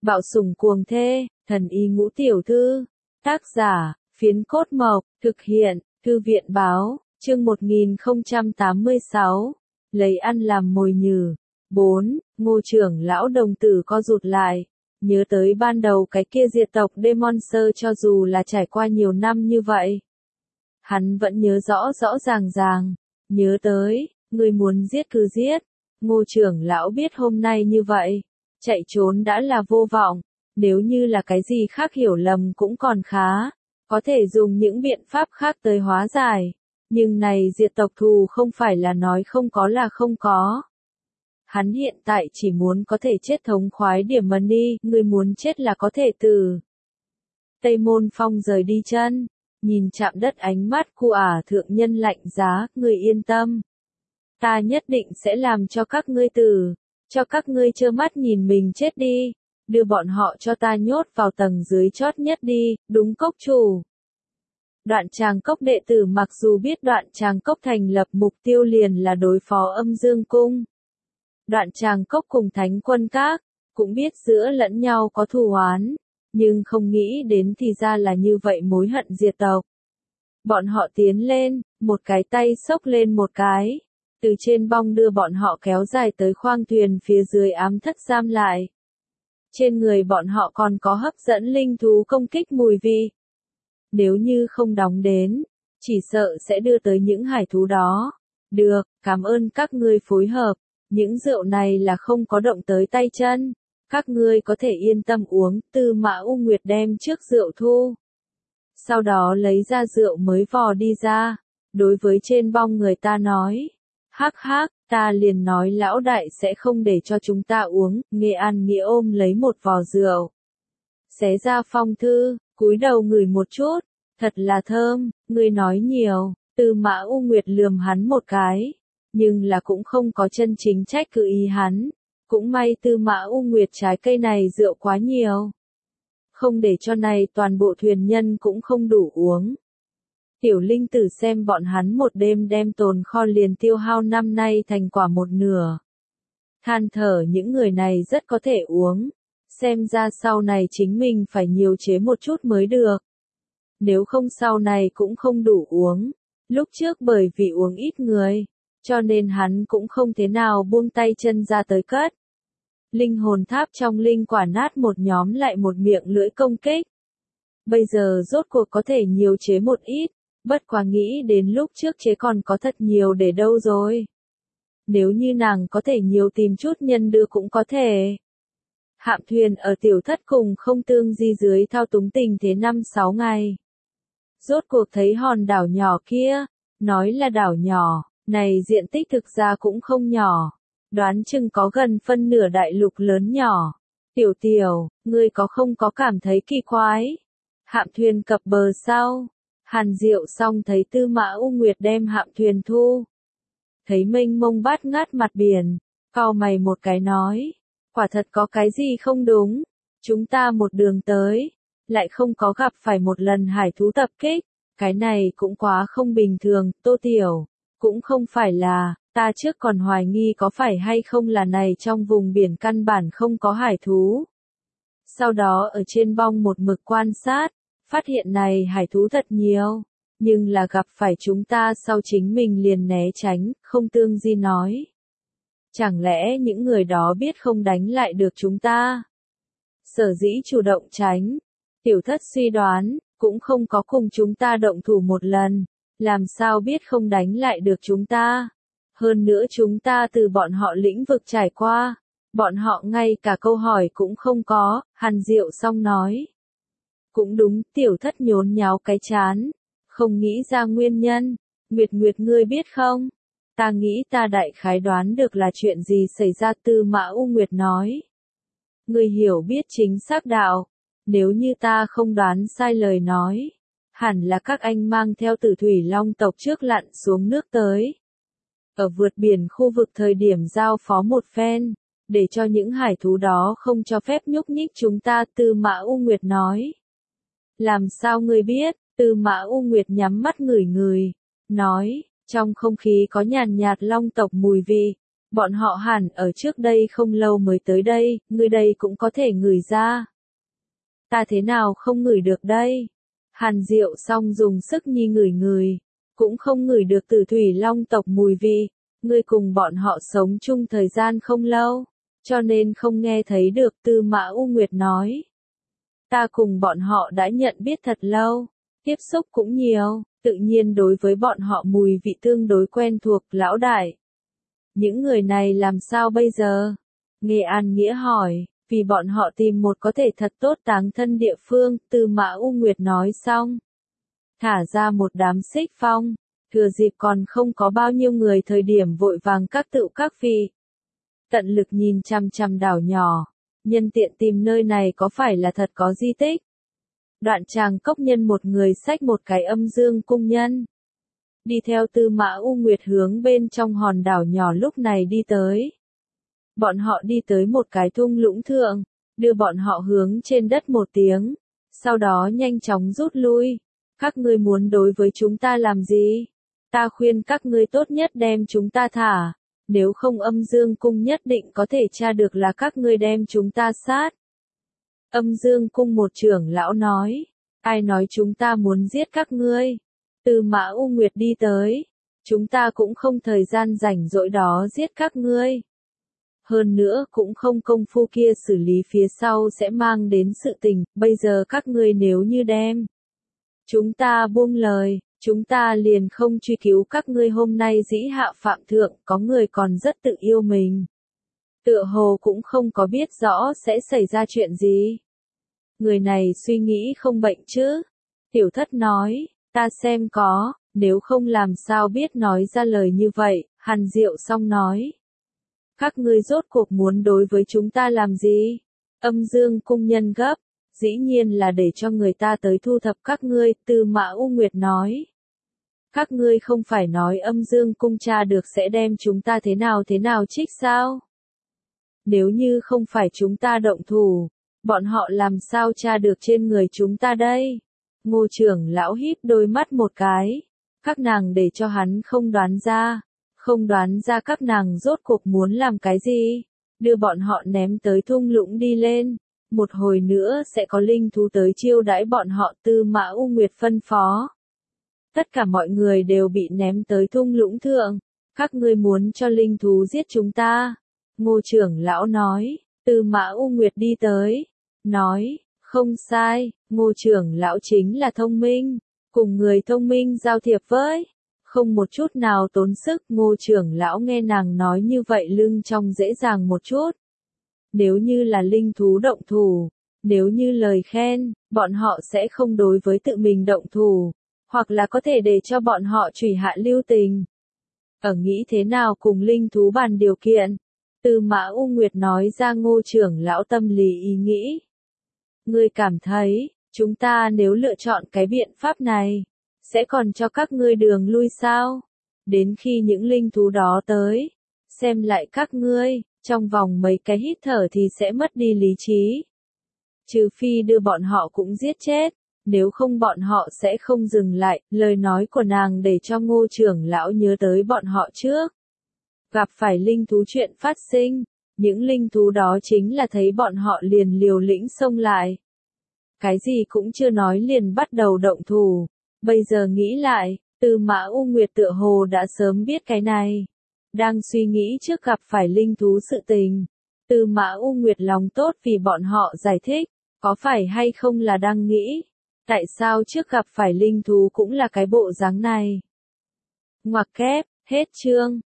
Bạo sủng cuồng thê, thần y ngũ tiểu thư. Tác giả, Phiến Cốt Mộc, thực hiện, Thư viện báo, chương 1086. Lấy ăn làm mồi nhử. 4. Ngô trưởng lão đồng tử co rụt lại. Nhớ tới ban đầu cái kia diệt tộc Demonster cho dù là trải qua nhiều năm như vậy. Hắn vẫn nhớ rõ rõ ràng. Nhớ tới, người muốn giết cứ giết. Ngô trưởng lão biết hôm nay như vậy. Chạy trốn đã là vô vọng. Nếu như là cái gì khác hiểu lầm cũng còn khá. Có thể dùng những biện pháp khác tới hóa giải. Nhưng này diệt tộc thù không phải là nói không có là không có. Hắn hiện tại chỉ muốn có thể chết thống khoái điểm mần đi, người muốn chết là có thể từ. Tây Môn Phong rời đi chân, nhìn chạm đất ánh mắt của thượng nhân lạnh giá, người yên tâm. Ta nhất định sẽ làm cho các ngươi từ, cho các ngươi trơ mắt nhìn mình chết đi, đưa bọn họ cho ta nhốt vào tầng dưới chót nhất đi, đúng cốc chủ. Đoạn Tràng Cốc đệ tử mặc dù biết Đoạn Tràng Cốc thành lập mục tiêu liền là đối phó Âm Dương Cung. Đoạn Tràng Cốc cùng Thánh Quân Các, cũng biết giữa lẫn nhau có thù oán, nhưng không nghĩ đến thì ra là như vậy mối hận diệt tộc. Bọn họ tiến lên, một cái tay xốc lên một cái, từ trên bong đưa bọn họ kéo dài tới khoang thuyền phía dưới ám thất giam lại. Trên người bọn họ còn có hấp dẫn linh thú công kích mùi vị. Nếu như không đóng đến, chỉ sợ sẽ đưa tới những hải thú đó. Được, cảm ơn các ngươi phối hợp. Những rượu này là không có động tới tay chân. Các ngươi có thể yên tâm uống. Tư Mã U Nguyệt đem trước rượu thu. Sau đó lấy ra rượu mới vò đi ra. Đối với trên bong người ta nói. Hắc hắc, ta liền nói lão đại sẽ không để cho chúng ta uống. Nghệ An Nghĩa ôm lấy một vò rượu. Xé ra phong thư, cúi đầu ngửi một chút. Thật là thơm, ngươi nói nhiều. Tư Mã U Nguyệt lườm hắn một cái. Nhưng là cũng không có chân chính trách cứ ý hắn. Cũng may Tư Mã U Nguyệt trái cây này rượu quá nhiều. Không để cho này toàn bộ thuyền nhân cũng không đủ uống. Tiểu Linh Tử xem bọn hắn một đêm đem tồn kho liền tiêu hao năm nay thành quả một nửa. Than thở những người này rất có thể uống. Xem ra sau này chính mình phải nhiều chế một chút mới được. Nếu không sau này cũng không đủ uống. Lúc trước bởi vì uống ít người. Cho nên hắn cũng không thế nào buông tay chân ra tới cất. Linh hồn tháp trong linh quả nát một nhóm lại một miệng lưỡi công kích. Bây giờ rốt cuộc có thể nhiều chế một ít, bất quá nghĩ đến lúc trước chế còn có thật nhiều để đâu rồi. Nếu như nàng có thể nhiều tìm chút nhân đưa cũng có thể. Hạm thuyền ở tiểu thất cùng không tương di dưới thao túng tình thế 5-6 ngày. Rốt cuộc thấy hòn đảo nhỏ kia, nói là đảo nhỏ. Này diện tích thực ra cũng không nhỏ, đoán chừng có gần phân nửa đại lục lớn nhỏ. Tiểu tiểu, ngươi có không có cảm thấy kỳ quái? Hạm thuyền cập bờ sau, Hàn Diệu xong thấy Tư Mã U Nguyệt đem hạm thuyền thu. Thấy mênh mông bát ngát mặt biển, cau mày một cái nói, quả thật có cái gì không đúng, chúng ta một đường tới, lại không có gặp phải một lần hải thú tập kích, cái này cũng quá không bình thường, Tô Tiểu. Cũng không phải là, ta trước còn hoài nghi có phải hay không là này trong vùng biển căn bản không có hải thú. Sau đó ở trên bong một mực quan sát, phát hiện này hải thú thật nhiều, nhưng là gặp phải chúng ta sau chính mình liền né tránh, không tương di nói. Chẳng lẽ những người đó biết không đánh lại được chúng ta? Sở dĩ chủ động tránh, tiểu thất suy đoán, cũng không có cùng chúng ta động thủ một lần. Làm sao biết không đánh lại được chúng ta? Hơn nữa chúng ta từ bọn họ lĩnh vực trải qua. Bọn họ ngay cả câu hỏi cũng không có, Hàn Diệu xong nói. Cũng đúng, tiểu thất nhốn nháo cái chán. Không nghĩ ra nguyên nhân. Nguyệt ngươi biết không? Ta nghĩ ta đại khái đoán được là chuyện gì xảy ra. Tư Mã U Nguyệt nói. Ngươi hiểu biết chính xác đạo. Nếu như ta không đoán sai lời nói. Hẳn là các anh mang theo Tử Thủy Long tộc trước lặn xuống nước tới. Ở vượt biển khu vực thời điểm giao phó một phen, để cho những hải thú đó không cho phép nhúc nhích chúng ta. Tư Mã U Nguyệt nói. Làm sao ngươi biết? Tư Mã U Nguyệt nhắm mắt ngửi, nói, trong không khí có nhàn nhạt long tộc mùi vị, Bọn họ hẳn ở trước đây không lâu mới tới đây, ngươi đây cũng có thể ngửi ra. Ta thế nào không ngửi được đây? Hàn Diệu Song dùng sức nhi ngửi ngửi, cũng không ngửi được Tử Thủy Long tộc mùi vị, ngươi cùng bọn họ sống chung thời gian không lâu, cho nên không nghe thấy được. Tư Mã U Nguyệt nói. Ta cùng bọn họ đã nhận biết thật lâu, tiếp xúc cũng nhiều, tự nhiên đối với bọn họ mùi vị tương đối quen thuộc. Lão đại, những người này làm sao bây giờ? Nghe An Nghĩa hỏi. Vì bọn họ tìm một có thể thật tốt táng thân địa phương. Tư Mã U Nguyệt nói xong, thả ra một đám xích phong, thừa dịp còn không có bao nhiêu người thời điểm vội vàng các tựu các vị. Tận lực nhìn chằm chằm đảo nhỏ, nhân tiện tìm nơi này có phải là thật có di tích. Đoạn Tràng Cốc Nhân một người xách một cái Âm Dương Cung Nhân, đi theo Tư Mã U Nguyệt hướng bên trong hòn đảo nhỏ lúc này đi tới. Bọn họ đi tới một cái thung lũng thượng, đưa bọn họ hướng trên đất một tiếng, sau đó nhanh chóng rút lui. Các ngươi muốn đối với chúng ta làm gì? Ta khuyên các ngươi tốt nhất đem chúng ta thả, nếu không Âm Dương Cung nhất định có thể tra được là các ngươi đem chúng ta sát. Âm Dương Cung một trưởng lão nói, ai nói chúng ta muốn giết các ngươi? Tư Mã U Nguyệt đi tới, chúng ta cũng không thời gian rảnh rỗi đó giết các ngươi. Hơn nữa cũng không công phu kia xử lý phía sau sẽ mang đến sự tình, bây giờ các ngươi nếu như đem chúng ta buông lời, chúng ta liền không truy cứu các ngươi. Hôm nay dĩ hạ phạm thượng, có người còn rất tự yêu mình. Tựa hồ cũng không có biết rõ sẽ xảy ra chuyện gì. Người này suy nghĩ không bệnh chứ? Tiểu Thất nói, ta xem có, nếu không làm sao biết nói ra lời như vậy. Hàn Diệu Song nói. Các ngươi rốt cuộc muốn đối với chúng ta làm gì? Âm Dương Cung Nhân gấp, dĩ nhiên là để cho người ta tới thu thập các ngươi. Tư Mã U Nguyệt nói. Các ngươi không phải nói Âm Dương Cung tra được sẽ đem chúng ta thế nào trích sao? Nếu như không phải chúng ta động thủ, bọn họ làm sao tra được trên người chúng ta đây? Ngô trưởng lão híp đôi mắt một cái, các nàng để cho hắn không đoán ra các nàng rốt cuộc muốn làm cái gì, đưa bọn họ ném tới thung lũng đi lên, một hồi nữa sẽ có linh thú tới chiêu đãi bọn họ. Tư Mã U Nguyệt phân phó. Tất cả mọi người đều bị ném tới thung lũng thượng, các ngươi muốn cho linh thú giết chúng ta. Ngô trưởng lão nói. Tư Mã U Nguyệt đi tới, nói, không sai, Ngô trưởng lão chính là thông minh, cùng người thông minh giao thiệp với, không một chút nào tốn sức. Ngô trưởng lão nghe nàng nói như vậy lưng trong dễ dàng một chút. Nếu như là linh thú động thủ, nếu như lời khen, bọn họ sẽ không đối với tự mình động thủ, hoặc là có thể để cho bọn họ trùy hạ lưu tình. Ở nghĩ thế nào cùng linh thú bàn điều kiện, Tư Mã U Nguyệt nói ra Ngô trưởng lão tâm lý ý nghĩ. Ngươi cảm thấy, chúng ta nếu lựa chọn cái biện pháp này, sẽ còn cho các ngươi đường lui sao? Đến khi những linh thú đó tới, xem lại các ngươi, trong vòng mấy cái hít thở thì sẽ mất đi lý trí. Trừ phi đưa bọn họ cũng giết chết, nếu không bọn họ sẽ không dừng lại. Lời nói của nàng để cho Ngô trưởng lão nhớ tới bọn họ trước. Gặp phải linh thú chuyện phát sinh, những linh thú đó chính là thấy bọn họ liền liều lĩnh xông lại. Cái gì cũng chưa nói liền bắt đầu động thủ. Bây giờ nghĩ lại, Tư Mã U Nguyệt tựa hồ đã sớm biết cái này. Đang suy nghĩ trước gặp phải linh thú sự tình. Tư Mã U Nguyệt lòng tốt vì bọn họ giải thích, có phải hay không là đang nghĩ, tại sao trước gặp phải linh thú cũng là cái bộ dáng này. Ngoặc kép, hết chương.